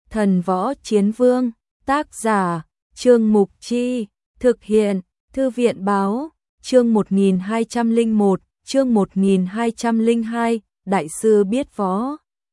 Thần Võ Chiến Vương, tác giả, Trương Mục Chi, thực hiện, Thư viện Báo, chương 1201, chương 1202, Đại sư biết võ.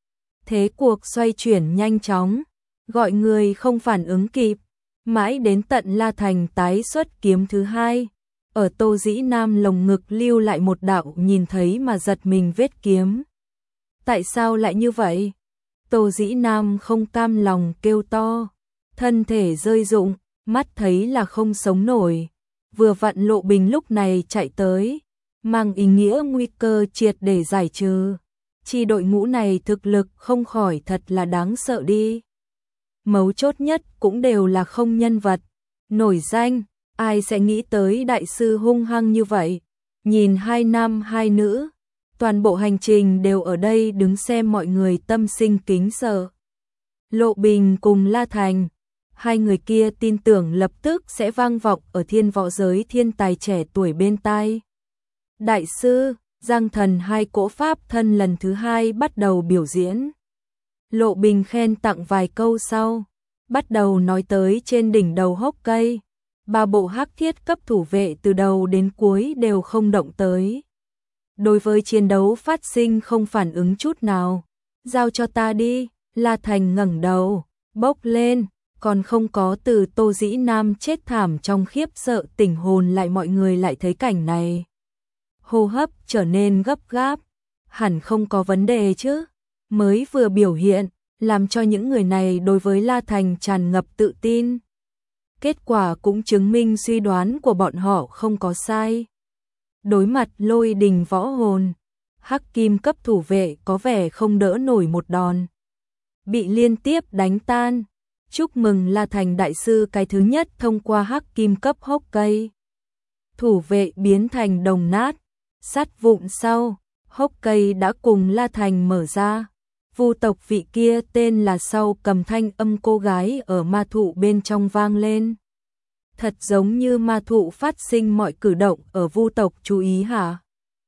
Thế cuộc xoay chuyển nhanh chóng, gọi người không phản ứng kịp, mãi đến tận La Thành tái xuất kiếm thứ hai. Ở Tô Dĩ Nam lồng ngực lưu lại một đạo nhìn thấy mà giật mình vết kiếm. Tại sao lại như vậy? Tô Dĩ Nam không cam lòng kêu to, thân thể rơi rụng, mắt thấy là không sống nổi. Vừa vặn Lộ Bình lúc này chạy tới, mang ý nghĩa nguy cơ triệt để giải trừ. Chi đội ngũ này thực lực không khỏi thật là đáng sợ đi. Mấu chốt nhất cũng đều là không nhân vật, nổi danh, ai sẽ nghĩ tới đại sư hung hăng như vậy. Nhìn hai nam hai nữ, toàn bộ hành trình đều ở đây đứng xem mọi người tâm sinh kính sợ. Lộ Bình cùng La Thành, hai người kia tin tưởng lập tức sẽ vang vọng ở thiên võ giới thiên tài trẻ tuổi bên tai. Đại sư, Giang Thần hai cỗ pháp thân lần thứ hai bắt đầu biểu diễn. Lộ Bình khen tặng vài câu sau, bắt đầu nói tới trên đỉnh đầu hốc cây. Ba bộ hắc thiết cấp thủ vệ từ đầu đến cuối đều không động tới. Đối với chiến đấu phát sinh không phản ứng chút nào. Giao cho ta đi, La Thành ngẩng đầu, bốc lên, còn không có từ Tô Dĩ Nam chết thảm trong khiếp sợ tỉnh hồn lại mọi người lại thấy cảnh này. Hô hấp trở nên gấp gáp, hẳn không có vấn đề chứ. Mới vừa biểu hiện, làm cho những người này đối với La Thành tràn ngập tự tin. Kết quả cũng chứng minh suy đoán của bọn họ không có sai. Đối mặt lôi đình võ hồn, hắc kim cấp thủ vệ có vẻ không đỡ nổi một đòn. Bị liên tiếp đánh tan. Chúc mừng La Thành đại sư cái thứ nhất thông qua hắc kim cấp hốc cây. Thủ vệ biến thành đồng nát, sắt vụn sau, hốc cây đã cùng La Thành mở ra. Vu tộc vị kia tên là sau cầm thanh âm cô gái ở ma thụ bên trong vang lên. Thật giống như ma thụ phát sinh mọi cử động ở Vu tộc chú ý hả?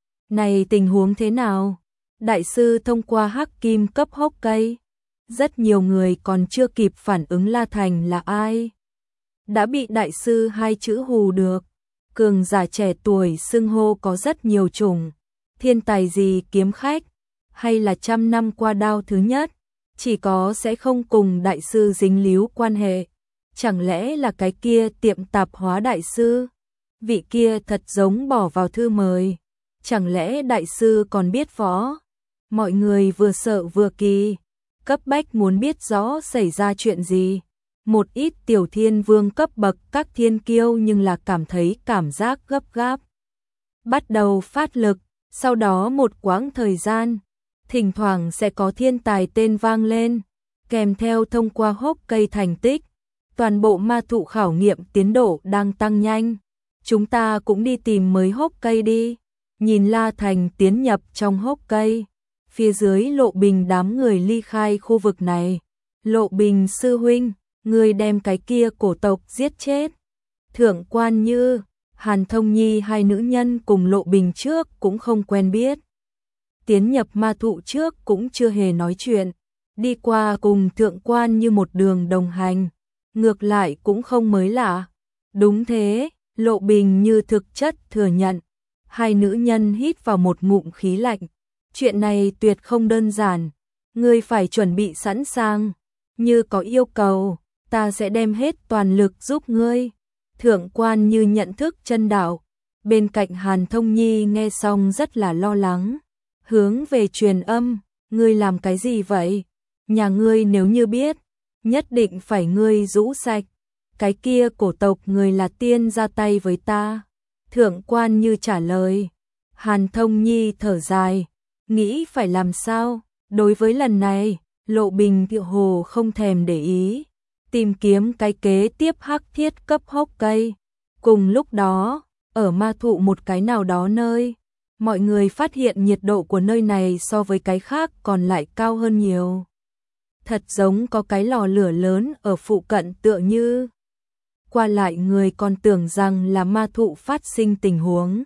Này tình huống thế nào? Đại sư thông qua hắc kim cấp hốc cây. Rất nhiều người còn chưa kịp phản ứng La Thành là ai. Đã bị đại sư hai chữ hù được. Cường giả trẻ tuổi xưng hô có rất nhiều chủng. Thiên tài gì kiếm khách, hay là trăm năm qua đao thứ nhất, chỉ có sẽ không cùng đại sư dính líu quan hệ. Chẳng lẽ là cái kia tiệm tạp hóa đại sư? Vị kia thật giống bỏ vào thư mời. Chẳng lẽ đại sư còn biết võ? Mọi người vừa sợ vừa kỳ, cấp bách muốn biết rõ xảy ra chuyện gì. Một ít tiểu thiên vương cấp bậc các thiên kiêu nhưng là cảm thấy cảm giác gấp gáp. Bắt đầu phát lực, sau đó một quãng thời gian, thỉnh thoảng sẽ có thiên tài tên vang lên, kèm theo thông qua hốc cây thành tích. Toàn bộ ma thụ khảo nghiệm tiến độ đang tăng nhanh. Chúng ta cũng đi tìm mới hốc cây đi. Nhìn La Thành tiến nhập trong hốc cây. Phía dưới Lộ Bình đám người ly khai khu vực này. Lộ Bình sư huynh, người đem cái kia cổ tộc giết chết. Thượng Quan Như, Hàn Thông Nhi hai nữ nhân cùng Lộ Bình trước cũng không quen biết. Tiến nhập ma thụ trước cũng chưa hề nói chuyện. Đi qua cùng Thượng Quan Như một đường đồng hành. Ngược lại cũng không mới lạ. Đúng thế, Lộ Bình như thực chất thừa nhận. Hai nữ nhân hít vào một ngụm khí lạnh. Chuyện này tuyệt không đơn giản. Ngươi phải chuẩn bị sẵn sàng. Như có yêu cầu, ta sẽ đem hết toàn lực giúp ngươi. Thượng Quan Như nhận thức chân đạo. Bên cạnh Hàn Thông Nhi nghe xong rất là lo lắng. Hướng về truyền âm, ngươi làm cái gì vậy? Nhà ngươi nếu như biết, nhất định phải ngươi rũ sạch. Cái kia cổ tộc người là tiên ra tay với ta. Thượng Quan Như trả lời. Hàn Thông Nhi thở dài, nghĩ phải làm sao? Đối với lần này, Lộ Bình tựa hồ không thèm để ý. Tìm kiếm cái kế tiếp hắc thiết cấp hốc cây. Cùng lúc đó, ở ma thụ một cái nào đó nơi, mọi người phát hiện nhiệt độ của nơi này so với cái khác còn lại cao hơn nhiều. Thật giống có cái lò lửa lớn ở phụ cận tựa như. Qua lại người còn tưởng rằng là ma thụ phát sinh tình huống.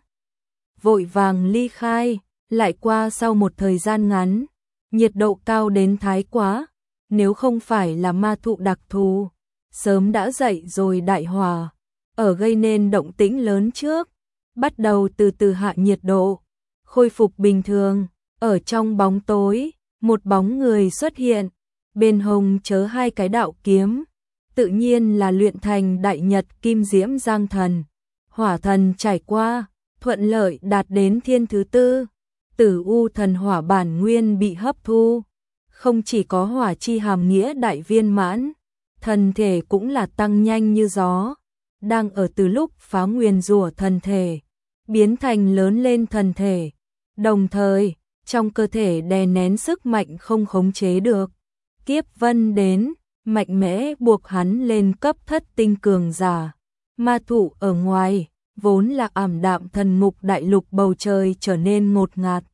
Vội vàng ly khai, lại qua sau một thời gian ngắn, nhiệt độ cao đến thái quá. nếu không phải là ma thụ đặc thù, sớm đã dậy rồi đại hỏa, ở gây nên động tĩnh lớn trước, bắt đầu từ từ hạ nhiệt độ, khôi phục bình thường. Ở trong bóng tối, một bóng người xuất hiện, bên hông chớ hai cái đạo kiếm, tự nhiên là luyện thành đại nhật kim diễm giang thần. Hỏa thần trải qua, thuận lợi đạt đến thiên thứ tư, Tử U thần hỏa bản nguyên bị hấp thu, không chỉ có hỏa chi hàm nghĩa đại viên mãn, thần thể cũng là tăng nhanh như gió, đang ở từ lúc phá nguyền rủa thần thể, biến thành lớn lên thần thể, đồng thời, trong cơ thể đè nén sức mạnh không khống chế được. Kiếp vân đến, mạnh mẽ buộc hắn lên cấp thất tinh cường giả. Ma thụ ở ngoài, vốn là ảm đạm thần mục đại lục, bầu trời trở nên ngột ngạt.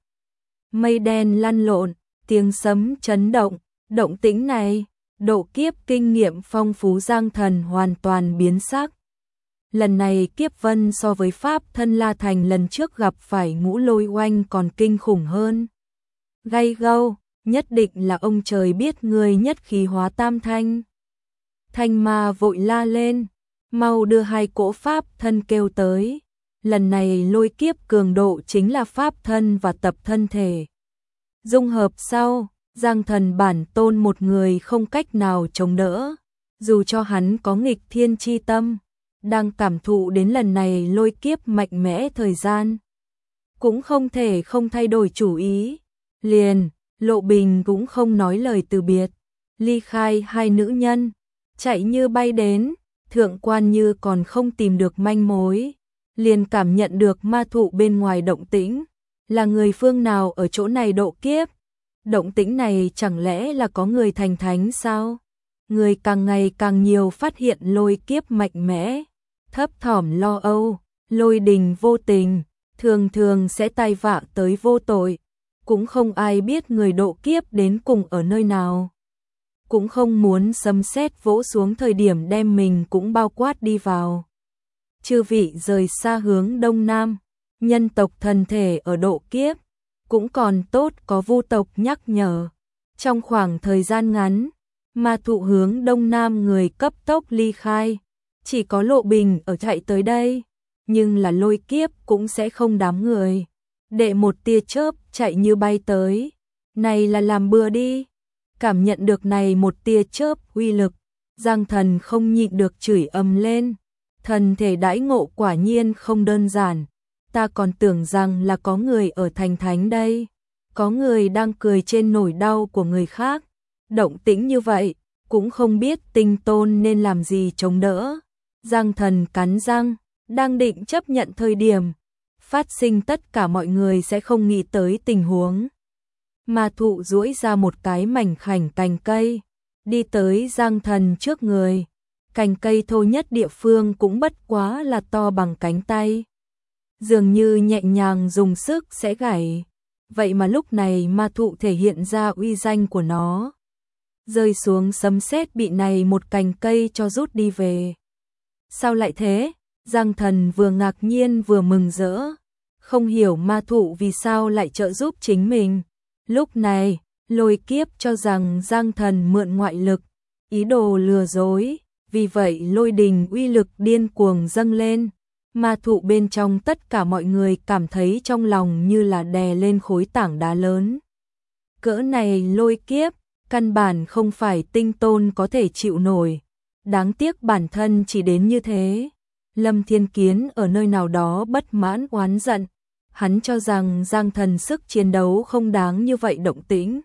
Mây đen lăn lộn, tiếng sấm chấn động, động tĩnh này, độ kiếp kinh nghiệm phong phú Giang Thần hoàn toàn biến sắc. Lần này kiếp vân so với Pháp Thân La Thành lần trước gặp phải Ngũ Lôi Oanh còn kinh khủng hơn. Gay gâu, nhất định là ông trời biết người nhất khí hóa tam thanh. Thanh ma vội la lên, mau đưa hai cỗ Pháp Thân kêu tới. Lần này lôi kiếp cường độ chính là Pháp Thân và tập thân thể. Dung hợp sau, Giang Thần bản tôn một người không cách nào chống đỡ, dù cho hắn có nghịch thiên chi tâm, đang cảm thụ đến lần này lôi kiếp mạnh mẽ thời gian, cũng không thể không thay đổi chủ ý. Liền, Lộ Bình cũng không nói lời từ biệt, ly khai hai nữ nhân, chạy như bay đến. Thượng Quan Như còn không tìm được manh mối, liền cảm nhận được ma thụ bên ngoài động tĩnh, là người phương nào ở chỗ này độ kiếp. Động tĩnh này chẳng lẽ là có người thành thánh sao? Người càng ngày càng nhiều phát hiện lôi kiếp mạnh mẽ, thấp thỏm lo âu, lôi đình vô tình, thường thường sẽ tai vạ tới vô tội, cũng không ai biết người độ kiếp đến cùng ở nơi nào. Cũng không muốn sấm sét vỗ xuống thời điểm đem mình cũng bao quát đi vào. Chư vị rời xa hướng đông nam, nhân tộc thần thể ở độ kiếp, cũng còn tốt có vu tộc nhắc nhở. Trong khoảng thời gian ngắn, ma thụ hướng đông nam người cấp tốc ly khai, chỉ có Lộ Bình ở chạy tới đây, nhưng là lôi kiếp cũng sẽ không đám người. Đệ một tia chớp chạy như bay tới, này là làm bừa đi. Cảm nhận được này một tia chớp uy lực, Giang Thần không nhịn được chửi ầm lên. Thần thể đãi ngộ quả nhiên không đơn giản, ta còn tưởng rằng là có người ở thành thánh đây, có người đang cười trên nỗi đau của người khác. Động tĩnh như vậy, cũng không biết Tinh Tôn nên làm gì chống đỡ. Giang Thần cắn răng, đang định chấp nhận thời điểm phát sinh tất cả mọi người sẽ không nghĩ tới tình huống. Ma thụ duỗi ra một cái mảnh khảnh cành cây, đi tới Giang Thần trước người. Cành cây thô nhất địa phương cũng bất quá là to bằng cánh tay, dường như nhẹ nhàng dùng sức sẽ gãy. Vậy mà lúc này ma thụ thể hiện ra uy danh của nó. Rơi xuống sấm sét bị này một cành cây cho rút đi về. Sao lại thế? Giang Thần vừa ngạc nhiên vừa mừng rỡ, không hiểu ma thụ vì sao lại trợ giúp chính mình. Lúc này, lôi kiếp cho rằng Giang Thần mượn ngoại lực, ý đồ lừa dối, vì vậy lôi đình uy lực điên cuồng dâng lên. Ma thụ bên trong tất cả mọi người cảm thấy trong lòng như là đè lên khối tảng đá lớn. Cỡ này lôi kiếp, căn bản không phải Tinh Tôn có thể chịu nổi. Đáng tiếc bản thân chỉ đến như thế. Lâm Thiên Kiến ở nơi nào đó bất mãn oán giận. Hắn cho rằng Giang Thần sức chiến đấu không đáng như vậy động tĩnh.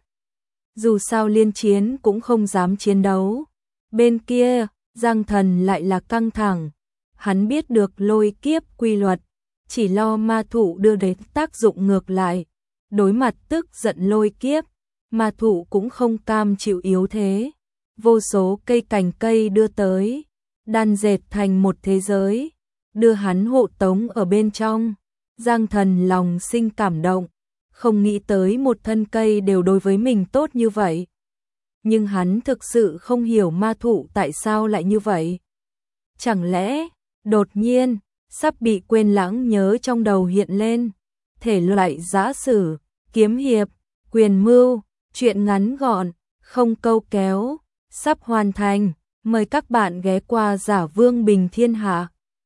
Dù sao liên chiến cũng không dám chiến đấu. Bên kia, Giang Thần lại là căng thẳng. Hắn biết được lôi kiếp quy luật, chỉ lo ma thụ đưa đến tác dụng ngược lại. Đối mặt tức giận lôi kiếp, ma thụ cũng không cam chịu yếu thế. Vô số cây cành cây đưa tới, đan dệt thành một thế giới, đưa hắn hộ tống ở bên trong. Giang Thần lòng sinh cảm động, không nghĩ tới một thân cây đều đối với mình tốt như vậy. Nhưng hắn thực sự không hiểu ma thụ tại sao lại như vậy. Chẳng lẽ, đột nhiên, sắp bị quên lãng nhớ trong đầu hiện lên. Thể loại giã sử, kiếm hiệp, quyền mưu, chuyện ngắn gọn, không câu kéo, sắp hoàn thành. Mời các bạn ghé qua Giả Vương Bình Thiên Hạ.